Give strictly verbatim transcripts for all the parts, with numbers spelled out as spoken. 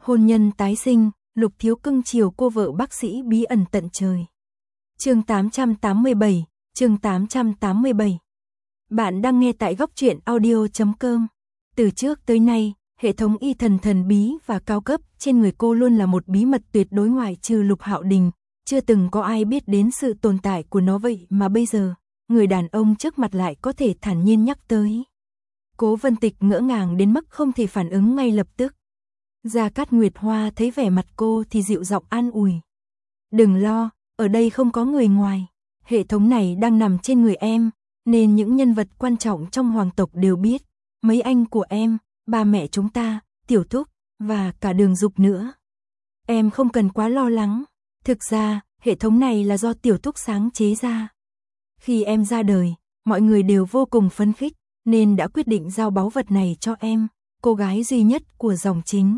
Hôn nhân tái sinh, Lục Thiếu cưng chiều cô vợ bác sĩ bí ẩn tận trời. Chương tám trăm tám mươi bảy, chương tám trăm tám mươi bảy. Bạn đang nghe tại góc truyện audio chấm com. Từ trước tới nay, hệ thống y thần thần bí và cao cấp trên người cô luôn là một bí mật tuyệt đối, ngoại trừ Lục Hạo Đình, chưa từng có ai biết đến sự tồn tại của nó, vậy mà bây giờ, người đàn ông trước mặt lại có thể thản nhiên nhắc tới. Cố Vân Tịch ngỡ ngàng đến mức không thể phản ứng ngay lập tức. Gia Cát Nguyệt Hoa thấy vẻ mặt cô thì dịu giọng an ủi. Đừng lo, ở đây không có người ngoài. Hệ thống này đang nằm trên người em, nên những nhân vật quan trọng trong hoàng tộc đều biết. Mấy anh của em, ba mẹ chúng ta, Tiểu Thúc, và cả Đường Dục nữa. Em không cần quá lo lắng. Thực ra, hệ thống này là do Tiểu Thúc sáng chế ra. Khi em ra đời, mọi người đều vô cùng phấn khích, nên đã quyết định giao báu vật này cho em, cô gái duy nhất của dòng chính.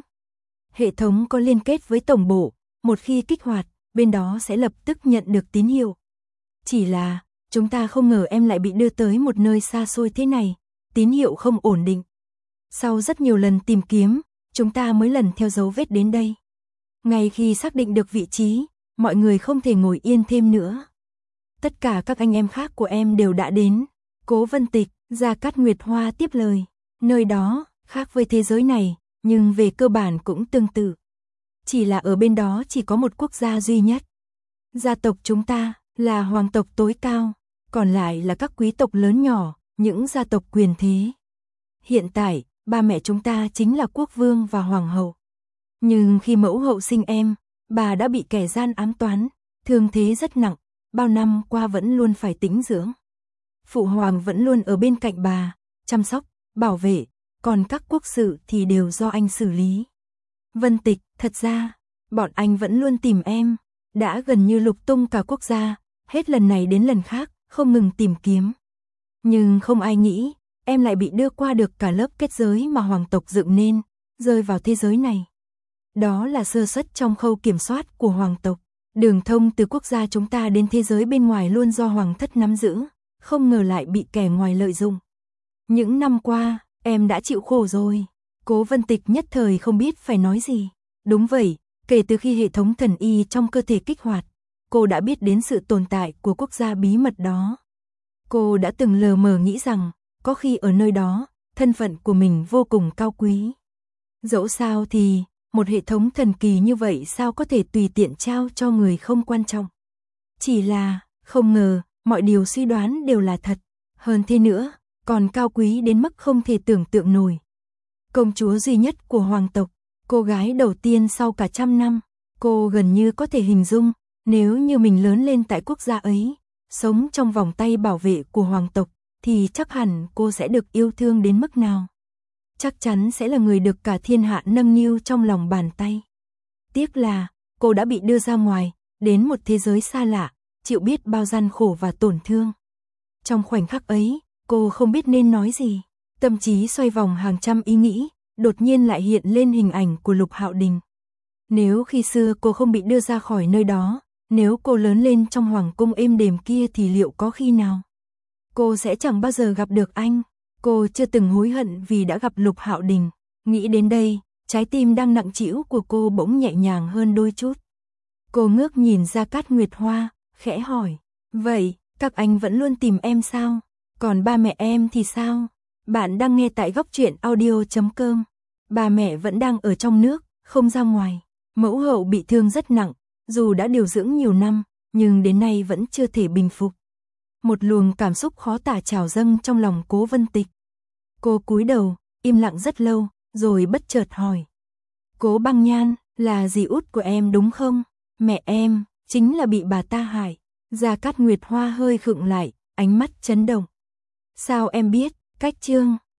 Hệ thống có liên kết với tổng bộ, một khi kích hoạt, bên đó sẽ lập tức nhận được tín hiệu. Chỉ là, chúng ta không ngờ em lại bị đưa tới một nơi xa xôi thế này, tín hiệu không ổn định. Sau rất nhiều lần tìm kiếm, chúng ta mới lần theo dấu vết đến đây. Ngay khi xác định được vị trí, mọi người không thể ngồi yên thêm nữa. Tất cả các anh em khác của em đều đã đến. Cố Vân Tịch, Gia Cát Nguyệt Hoa tiếp lời. Nơi đó, khác với thế giới này, nhưng về cơ bản cũng tương tự. Chỉ là ở bên đó chỉ có một quốc gia duy nhất. Gia tộc chúng ta là hoàng tộc tối cao, còn lại là các quý tộc lớn nhỏ, những gia tộc quyền thế. Hiện tại, ba mẹ chúng ta chính là quốc vương và hoàng hậu. Nhưng khi mẫu hậu sinh em, bà đã bị kẻ gian ám toán, thương thế rất nặng, bao năm qua vẫn luôn phải tĩnh dưỡng. Phụ hoàng vẫn luôn ở bên cạnh bà, chăm sóc, bảo vệ, còn các quốc sự thì đều do anh xử lý. Vân Tịch, thật ra, bọn anh vẫn luôn tìm em, đã gần như lục tung cả quốc gia, hết lần này đến lần khác, không ngừng tìm kiếm. Nhưng không ai nghĩ, em lại bị đưa qua được cả lớp kết giới mà hoàng tộc dựng nên, rơi vào thế giới này. Đó là sơ suất trong khâu kiểm soát của hoàng tộc. Đường thông từ quốc gia chúng ta đến thế giới bên ngoài luôn do hoàng thất nắm giữ, không ngờ lại bị kẻ ngoài lợi dụng. Những năm qua, em đã chịu khổ rồi. Cố Vân Tịch nhất thời không biết phải nói gì. Đúng vậy, kể từ khi hệ thống thần y trong cơ thể kích hoạt, cô đã biết đến sự tồn tại của quốc gia bí mật đó. Cô đã từng lờ mờ nghĩ rằng, có khi ở nơi đó, thân phận của mình vô cùng cao quý. Dẫu sao thì, một hệ thống thần kỳ như vậy sao có thể tùy tiện trao cho người không quan trọng. Chỉ là, không ngờ, mọi điều suy đoán đều là thật. Hơn thế nữa, còn cao quý đến mức không thể tưởng tượng nổi. Công chúa duy nhất của hoàng tộc, cô gái đầu tiên sau cả trăm năm, cô gần như có thể hình dung, nếu như mình lớn lên tại quốc gia ấy, sống trong vòng tay bảo vệ của hoàng tộc, thì chắc hẳn cô sẽ được yêu thương đến mức nào. Chắc chắn sẽ là người được cả thiên hạ nâng niu trong lòng bàn tay. Tiếc là, cô đã bị đưa ra ngoài, đến một thế giới xa lạ, chịu biết bao gian khổ và tổn thương. Trong khoảnh khắc ấy, cô không biết nên nói gì. Tâm trí xoay vòng hàng trăm ý nghĩ, đột nhiên lại hiện lên hình ảnh của Lục Hạo Đình. Nếu khi xưa cô không bị đưa ra khỏi nơi đó, nếu cô lớn lên trong hoàng cung êm đềm kia thì liệu có khi nào cô sẽ chẳng bao giờ gặp được anh. Cô chưa từng hối hận vì đã gặp Lục Hạo Đình. Nghĩ đến đây, trái tim đang nặng trĩu của cô bỗng nhẹ nhàng hơn đôi chút. Cô ngước nhìn Gia Cát Nguyệt Hoa, khẽ hỏi. Vậy, các anh vẫn luôn tìm em sao? Còn ba mẹ em thì sao? Bạn đang nghe tại góc truyện audio chấm com. Ba mẹ vẫn đang ở trong nước, không ra ngoài. Mẫu hậu bị thương rất nặng, dù đã điều dưỡng nhiều năm, nhưng đến nay vẫn chưa thể bình phục. Một luồng cảm xúc khó tả trào dâng trong lòng Cố Vân Tịch. Cô cúi đầu, im lặng rất lâu, rồi bất chợt hỏi. Cố Băng Nhan, là dì út của em đúng không? Mẹ em, chính là bị bà ta hại. Gia Cát Nguyệt Hoa hơi khựng lại, ánh mắt chấn động. Sao em biết? Cách Trương,